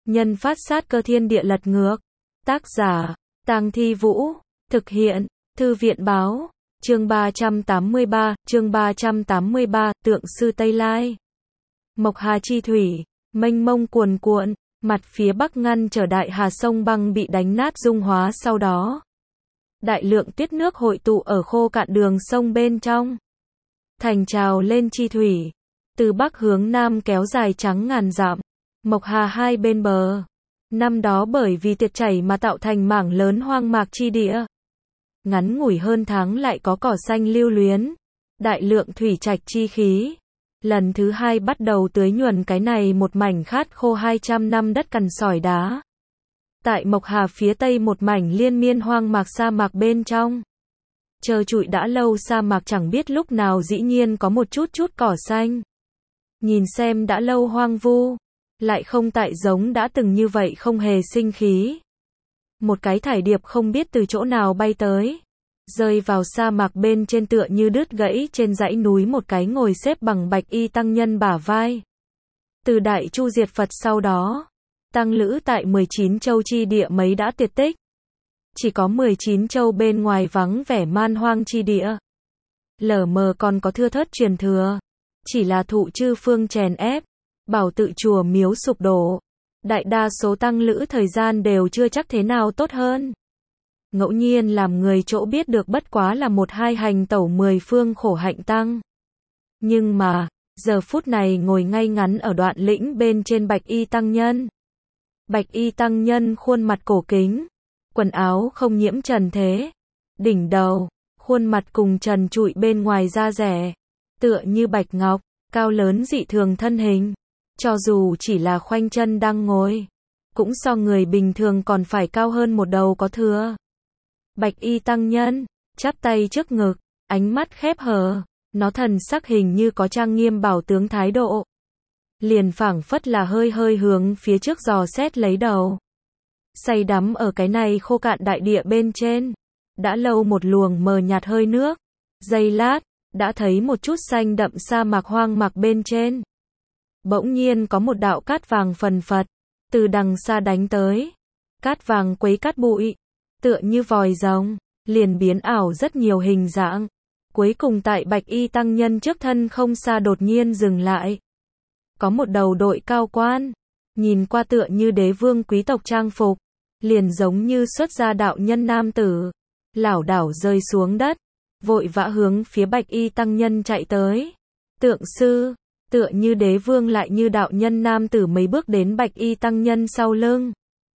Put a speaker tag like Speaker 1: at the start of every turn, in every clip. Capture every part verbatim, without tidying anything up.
Speaker 1: Nhân phát sát cơ thiên địa lật ngược. Tác giả, Tang Thi Vũ. Thực hiện, Thư viện Báo. Chương ba trăm tám mươi ba, chương ba trăm tám mươi ba, Tượng sư Tây Lai. Mộc Hà chi thủy, mênh mông cuồn cuộn, mặt phía bắc ngăn trở đại hà sông băng bị đánh nát dung hóa sau đó. Đại lượng tuyết nước hội tụ ở khô cạn đường sông bên trong. Thành trào lên chi thủy, từ bắc hướng nam kéo dài trắng ngàn dặm. Mộc Hà hai bên bờ. Năm đó bởi vì tiệt chảy mà tạo thành mảng lớn hoang mạc chi địa. Ngắn ngủi hơn tháng lại có cỏ xanh lưu luyến. Đại lượng thủy trạch chi khí. Lần thứ hai bắt đầu tưới nhuần cái này một mảnh khát khô hai trăm năm đất cằn sỏi đá. Tại Mộc Hà phía tây một mảnh liên miên hoang mạc sa mạc bên trong. Trơ trụi đã lâu sa mạc chẳng biết lúc nào dĩ nhiên có một chút chút cỏ xanh. Nhìn xem đã lâu hoang vu. Lại không tại giống đã từng như vậy không hề sinh khí. Một cái thải điệp không biết từ chỗ nào bay tới. Rơi vào sa mạc bên trên tựa như đứt gãy trên dãy núi một cái ngồi xếp bằng bạch y tăng nhân bả vai. Từ đại chu diệt Phật sau đó. Tăng lữ tại mười chín châu chi địa mấy đã tuyệt tích. Chỉ có mười chín châu bên ngoài vắng vẻ man hoang chi địa. Lờ mờ còn có thưa thớt truyền thừa. Chỉ là thụ chư phương chèn ép. Bảo tự chùa miếu sụp đổ. Đại đa số tăng lữ thời gian đều chưa chắc thế nào tốt hơn. Ngẫu nhiên làm người chỗ biết được bất quá là một hai hành tẩu mười phương khổ hạnh tăng. Nhưng mà, giờ phút này ngồi ngay ngắn ở đoạn lĩnh bên trên bạch y tăng nhân. Bạch y tăng nhân khuôn mặt cổ kính. Quần áo không nhiễm trần thế. Đỉnh đầu, khuôn mặt cùng trần trụi bên ngoài da rẻ. Tựa như bạch ngọc, cao lớn dị thường thân hình. Cho dù chỉ là khoanh chân đang ngồi, cũng so người bình thường còn phải cao hơn một đầu có thừa. Bạch y tăng nhân, chắp tay trước ngực, ánh mắt khép hờ, nó thần sắc hình như có trang nghiêm bảo tướng thái độ. Liền phảng phất là hơi hơi hướng phía trước dò xét lấy đầu. Say đắm ở cái này khô cạn đại địa bên trên. Đã lâu một luồng mờ nhạt hơi nước. Giây lát, đã thấy một chút xanh đậm sa mạc hoang mạc bên trên. Bỗng nhiên có một đạo cát vàng phần phật, từ đằng xa đánh tới. Cát vàng quấy cát bụi, tựa như vòi rồng, liền biến ảo rất nhiều hình dạng. Cuối cùng tại bạch y tăng nhân trước thân không xa đột nhiên dừng lại. Có một đầu đội cao quan, nhìn qua tựa như đế vương quý tộc trang phục, liền giống như xuất gia đạo nhân nam tử, lảo đảo rơi xuống đất, vội vã hướng phía bạch y tăng nhân chạy tới. Tượng sư, tựa như đế vương lại như đạo nhân nam tử mấy bước đến bạch y tăng nhân sau lưng.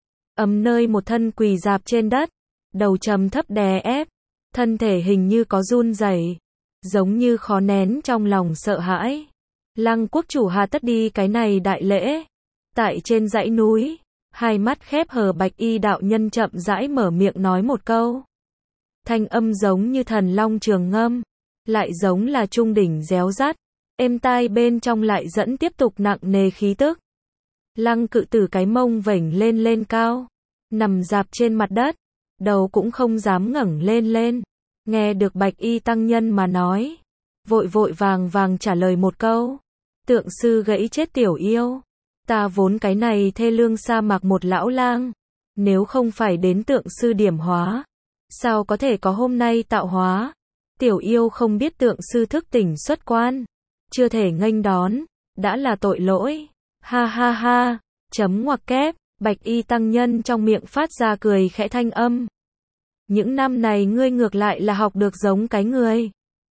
Speaker 1: Ầm nơi một thân quỳ dạp trên đất, đầu trầm thấp đè ép, thân thể hình như có run rẩy, giống như khó nén trong lòng sợ hãi. Lăng quốc chủ hà tất đi cái này đại lễ. Tại trên dãy núi, hai mắt khép hờ bạch y đạo nhân chậm rãi mở miệng nói một câu. Thanh âm giống như thần long trường ngâm, lại giống là trung đỉnh réo rắt. Êm tai bên trong lại dẫn tiếp tục nặng nề khí tức. Lăng cự tử cái mông vểnh lên lên cao, nằm dạp trên mặt đất, đầu cũng không dám ngẩng lên lên. Nghe được bạch y tăng nhân mà nói, vội vội vàng vàng trả lời một câu. Tượng sư gãy chết tiểu yêu. Ta vốn cái này thê lương sa mạc một lão lang. Nếu không phải đến tượng sư điểm hóa, sao có thể có hôm nay tạo hóa. Tiểu yêu không biết tượng sư thức tỉnh xuất quan, chưa thể nghênh đón, đã là tội lỗi. Ha ha ha, chấm ngoặc kép, bạch y tăng nhân trong miệng phát ra cười khẽ thanh âm. Những năm này ngươi ngược lại là học được giống cái người.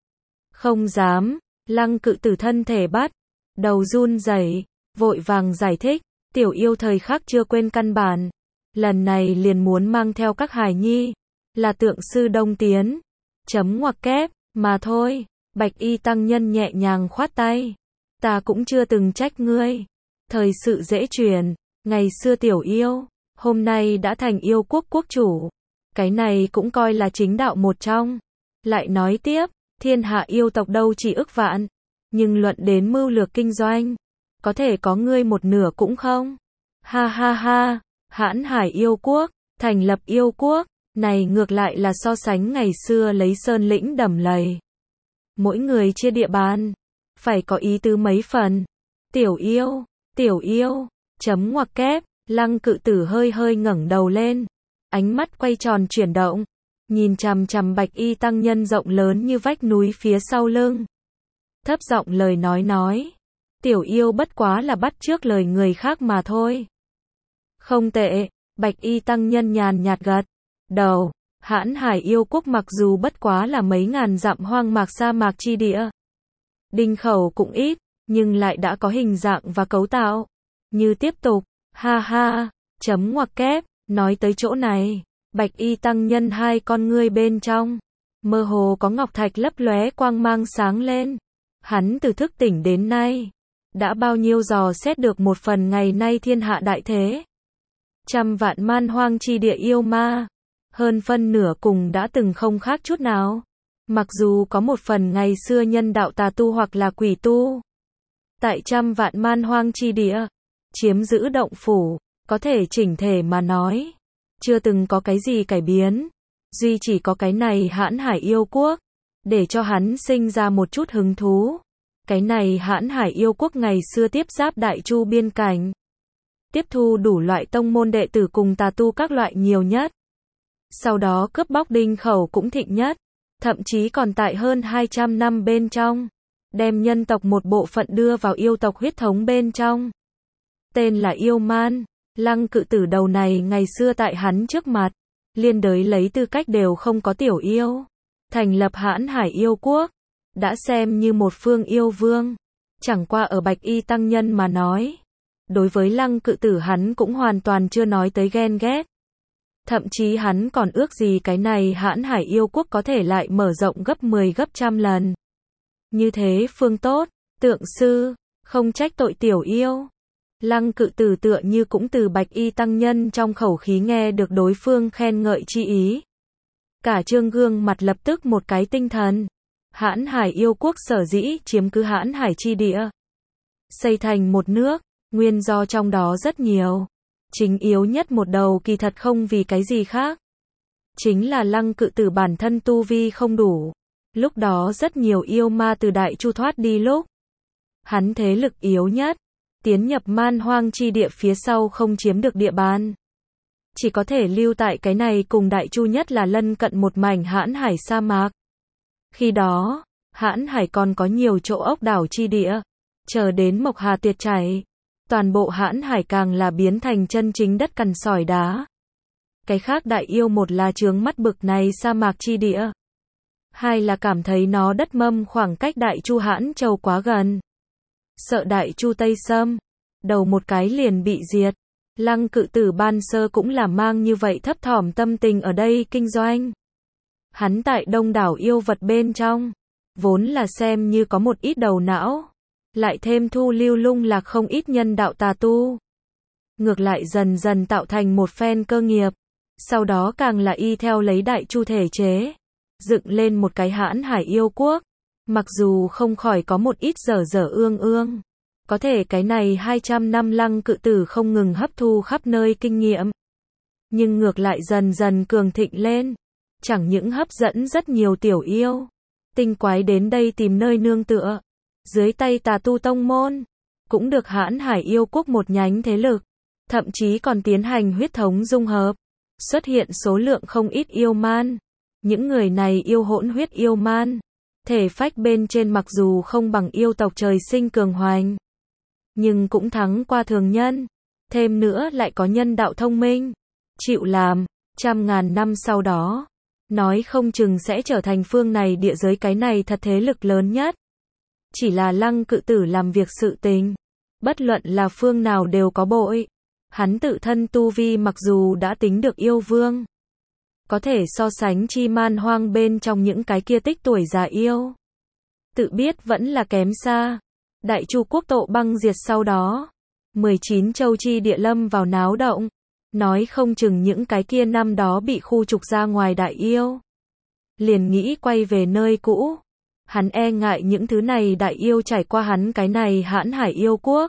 Speaker 1: Không dám, lăng cự tử thân thể bắt, đầu run rẩy, vội vàng giải thích, tiểu yêu thời khắc chưa quên căn bản. Lần này liền muốn mang theo các hài nhi, là tượng sư đông tiến. Chấm ngoặc kép, mà thôi. Bạch y tăng nhân nhẹ nhàng khoát tay. Ta cũng chưa từng trách ngươi. Thời sự dễ truyền, ngày xưa tiểu yêu, hôm nay đã thành yêu quốc quốc chủ. Cái này cũng coi là chính đạo một trong. Lại nói tiếp, thiên hạ yêu tộc đâu chỉ ức vạn. Nhưng luận đến mưu lược kinh doanh, có thể có ngươi một nửa cũng không. Ha ha ha, hãn hải yêu quốc, thành lập yêu quốc, này ngược lại là so sánh ngày xưa lấy sơn lĩnh đầm lầy. Mỗi người chia địa bàn, phải có ý tứ mấy phần. Tiểu yêu, tiểu yêu, chấm ngoặc kép, Lăng Cự Tử hơi hơi ngẩng đầu lên, ánh mắt quay tròn chuyển động, nhìn chằm chằm Bạch Y tăng nhân rộng lớn như vách núi phía sau lưng. Thấp giọng lời nói nói, tiểu yêu bất quá là bắt chước lời người khác mà thôi. Không tệ, Bạch Y tăng nhân nhàn nhạt gật đầu, Hãn Hải yêu quốc mặc dù bất quá là mấy ngàn dặm hoang mạc sa mạc chi địa. Đinh khẩu cũng ít, nhưng lại đã có hình dạng và cấu tạo. Như tiếp tục, ha ha, chấm ngoặc kép, nói tới chỗ này, Bạch Y tăng nhân hai con ngươi bên trong, mơ hồ có ngọc thạch lấp lóe quang mang sáng lên. Hắn từ thức tỉnh đến nay, đã bao nhiêu dò xét được một phần ngày nay thiên hạ đại thế. Trăm vạn man hoang chi địa yêu ma, hơn phân nửa cùng đã từng không khác chút nào. Mặc dù có một phần ngày xưa nhân đạo tà tu hoặc là quỷ tu. Tại trăm vạn man hoang chi địa, chiếm giữ động phủ, có thể chỉnh thể mà nói, chưa từng có cái gì cải biến. Duy chỉ có cái này Hãn Hải yêu quốc, để cho hắn sinh ra một chút hứng thú. Cái này Hãn Hải yêu quốc ngày xưa tiếp giáp Đại Chu biên cảnh, tiếp thu đủ loại tông môn đệ tử cùng tà tu các loại nhiều nhất. Sau đó cướp bóc Đinh khẩu cũng thịnh nhất, thậm chí còn tại hơn hai trăm năm bên trong, đem nhân tộc một bộ phận đưa vào yêu tộc huyết thống bên trong. Tên là Yêu Man, Lăng Cự Tử đầu này ngày xưa tại hắn trước mặt, liên đới lấy tư cách đều không có tiểu yêu. Thành lập Hãn Hải yêu quốc, đã xem như một phương yêu vương. Chẳng qua ở Bạch Y tăng nhân mà nói, đối với Lăng Cự Tử hắn cũng hoàn toàn chưa nói tới ghen ghét. Thậm chí hắn còn ước gì cái này Hãn Hải yêu quốc có thể lại mở rộng gấp mười gấp trăm lần. Như thế phương tốt, tượng sư, không trách tội tiểu yêu. Lăng Cự Tử tựa như cũng từ Bạch Y tăng nhân trong khẩu khí nghe được đối phương khen ngợi chi ý. Cả trương gương mặt lập tức một cái tinh thần. Hãn Hải yêu quốc sở dĩ chiếm cứ Hãn Hải chi địa, xây thành một nước, nguyên do trong đó rất nhiều. Chính yếu nhất một đầu kỳ thật không vì cái gì khác, chính là Lăng Cự Tử bản thân tu vi không đủ. Lúc đó rất nhiều yêu ma từ Đại Chu thoát đi lúc, hắn thế lực yếu nhất, tiến nhập man hoang chi địa phía sau không chiếm được địa bàn, chỉ có thể lưu tại cái này cùng Đại Chu nhất là lân cận một mảnh Hãn Hải sa mạc. Khi đó, Hãn Hải còn có nhiều chỗ ốc đảo chi địa, chờ đến Mộc Hà tuyệt chảy, toàn bộ Hãn Hải càng là biến thành chân chính đất cằn sỏi đá. Cái khác đại yêu một là chướng mắt bực này sa mạc chi địa, hai là cảm thấy nó đất mâm khoảng cách Đại Chu Hãn Châu quá gần, sợ Đại Chu Tây xâm, đầu một cái liền bị diệt. Lăng Cự Tử ban sơ cũng là mang như vậy thấp thỏm tâm tình ở đây kinh doanh. Hắn tại đông đảo yêu vật bên trong, vốn là xem như có một ít đầu não, lại thêm thu lưu lung lạc không ít nhân đạo tà tu. Ngược lại dần dần tạo thành một phen cơ nghiệp, sau đó càng là y theo lấy Đại Chu thể chế, dựng lên một cái Hãn Hải yêu quốc. Mặc dù không khỏi có một ít dở dở ương ương, có thể cái này hai trăm năm Lăng Cự Tử không ngừng hấp thu khắp nơi kinh nghiệm, nhưng ngược lại dần dần cường thịnh lên, chẳng những hấp dẫn rất nhiều tiểu yêu, tinh quái đến đây tìm nơi nương tựa. Dưới tay tà tu tông môn, cũng được Hãn Hải yêu quốc một nhánh thế lực, thậm chí còn tiến hành huyết thống dung hợp, xuất hiện số lượng không ít yêu man. Những người này yêu hỗn huyết yêu man, thể phách bên trên mặc dù không bằng yêu tộc trời sinh cường hoành, nhưng cũng thắng qua thường nhân, thêm nữa lại có nhân đạo thông minh, chịu làm, trăm ngàn năm sau đó, nói không chừng sẽ trở thành phương này địa giới cái này thật thế lực lớn nhất. Chỉ là Lăng Cự Tử làm việc sự tình, bất luận là phương nào đều có bội. Hắn tự thân tu vi mặc dù đã tính được yêu vương, có thể so sánh chi man hoang bên trong những cái kia tích tuổi già yêu, tự biết vẫn là kém xa. Đại Chu quốc tộ băng diệt sau đó, mười chín châu chi địa lâm vào náo động, nói không chừng những cái kia năm đó bị khu trục ra ngoài đại yêu, liền nghĩ quay về nơi cũ. Hắn e ngại những thứ này đại yêu trải qua hắn cái này Hãn Hải yêu quốc,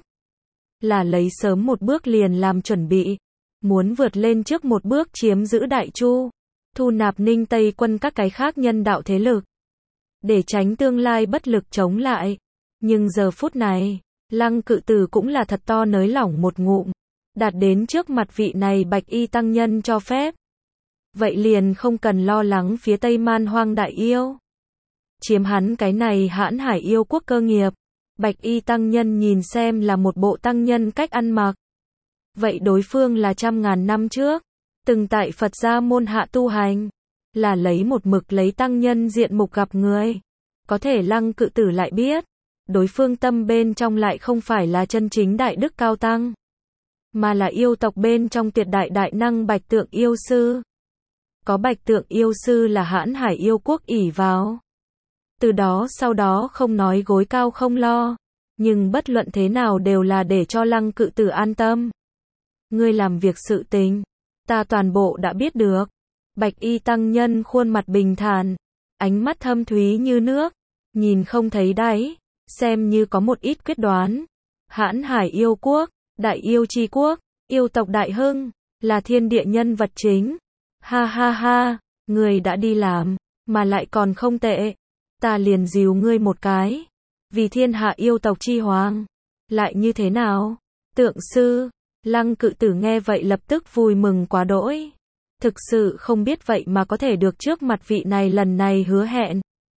Speaker 1: là lấy sớm một bước liền làm chuẩn bị, muốn vượt lên trước một bước chiếm giữ Đại Chu, thu nạp Ninh Tây quân các cái khác nhân đạo thế lực, để tránh tương lai bất lực chống lại. Nhưng giờ phút này, Lăng Cự Tử cũng là thật to nới lỏng một ngụm, đạt đến trước mặt vị này bạch y tăng nhân cho phép. Vậy liền không cần lo lắng phía Tây Man Hoang đại yêu chiếm hắn cái này hãn hải yêu quốc cơ nghiệp. Bạch y tăng nhân nhìn xem là một bộ tăng nhân cách ăn mặc. Vậy đối phương là trăm ngàn năm trước, từng tại Phật gia môn hạ tu hành, là lấy một mực lấy tăng nhân diện mục gặp người. Có thể Lăng Cự Tử lại biết, đối phương tâm bên trong lại không phải là chân chính đại đức cao tăng, mà là yêu tộc bên trong tuyệt đại đại năng Bạch Tượng yêu sư. Có Bạch Tượng yêu sư là hãn hải yêu quốc ỷ vào. Từ đó sau đó không nói gối cao không lo, nhưng bất luận thế nào đều là để cho Lăng Cự Tử an tâm. Ngươi làm việc sự tình, ta toàn bộ đã biết được. Bạch y tăng nhân khuôn mặt bình thản, ánh mắt thâm thúy như nước, nhìn không thấy đáy, xem như có một ít quyết đoán. Hãn hải yêu quốc, đại yêu chi quốc, yêu tộc đại hưng, là thiên địa nhân vật chính. Ha ha ha, người đã đi làm, mà lại còn không tệ. Ta liền dìu ngươi một cái. Vì thiên hạ yêu tộc chi hoàng. Lại như thế nào? Tượng sư, Lăng Cự Tử nghe vậy lập tức vui mừng quá đỗi. Thực sự không biết vậy mà có thể được trước mặt vị này lần này hứa hẹn.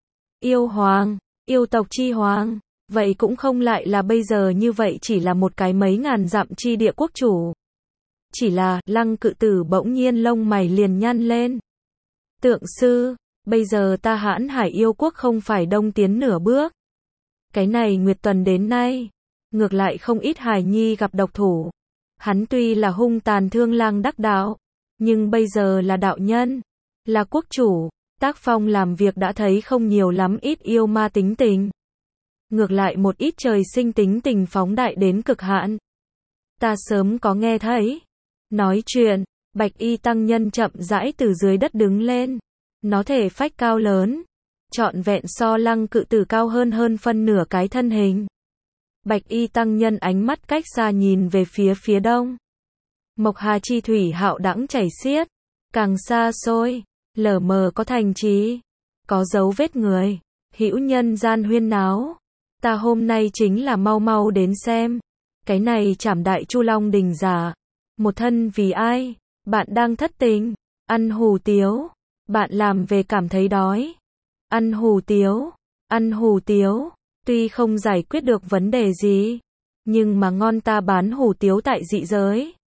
Speaker 1: Yêu hoàng, yêu tộc chi hoàng, vậy cũng không lại là bây giờ như vậy chỉ là một cái mấy ngàn dặm chi địa quốc chủ. Chỉ là, Lăng Cự Tử bỗng nhiên lông mày liền nhăn lên. Tượng sư, bây giờ ta hãn hải yêu quốc không phải đông tiến nửa bước. Cái này Nguyệt Tuần đến nay, ngược lại không ít hài nhi gặp độc thủ. Hắn tuy là hung tàn thương lang đắc đạo, nhưng bây giờ là đạo nhân, là quốc chủ, tác phong làm việc đã thấy không nhiều lắm ít yêu ma tính tình. Ngược lại một ít trời sinh tính tình phóng đại đến cực hạn. Ta sớm có nghe thấy. Nói chuyện, bạch y tăng nhân chậm rãi từ dưới đất đứng lên. Nó thể phách cao lớn, trọn vẹn so Lăng Cự Tử cao hơn hơn phân nửa cái thân hình. Bạch y tăng nhân ánh mắt cách xa nhìn về phía phía đông. Mộc Hà chi thủy hạo đãng chảy xiết, càng xa xôi, lờ mờ có thành trì, có dấu vết người, hữu nhân gian huyên náo. Ta hôm nay chính là mau mau đến xem, cái này Trảm Đại Chu Long đình giả, một thân vì ai? Bạn đang thất tình, ăn hủ tiếu, bạn làm về cảm thấy đói, ăn hủ tiếu, ăn hủ tiếu, tuy không giải quyết được vấn đề gì, nhưng mà ngon ta bán hủ tiếu tại dị giới.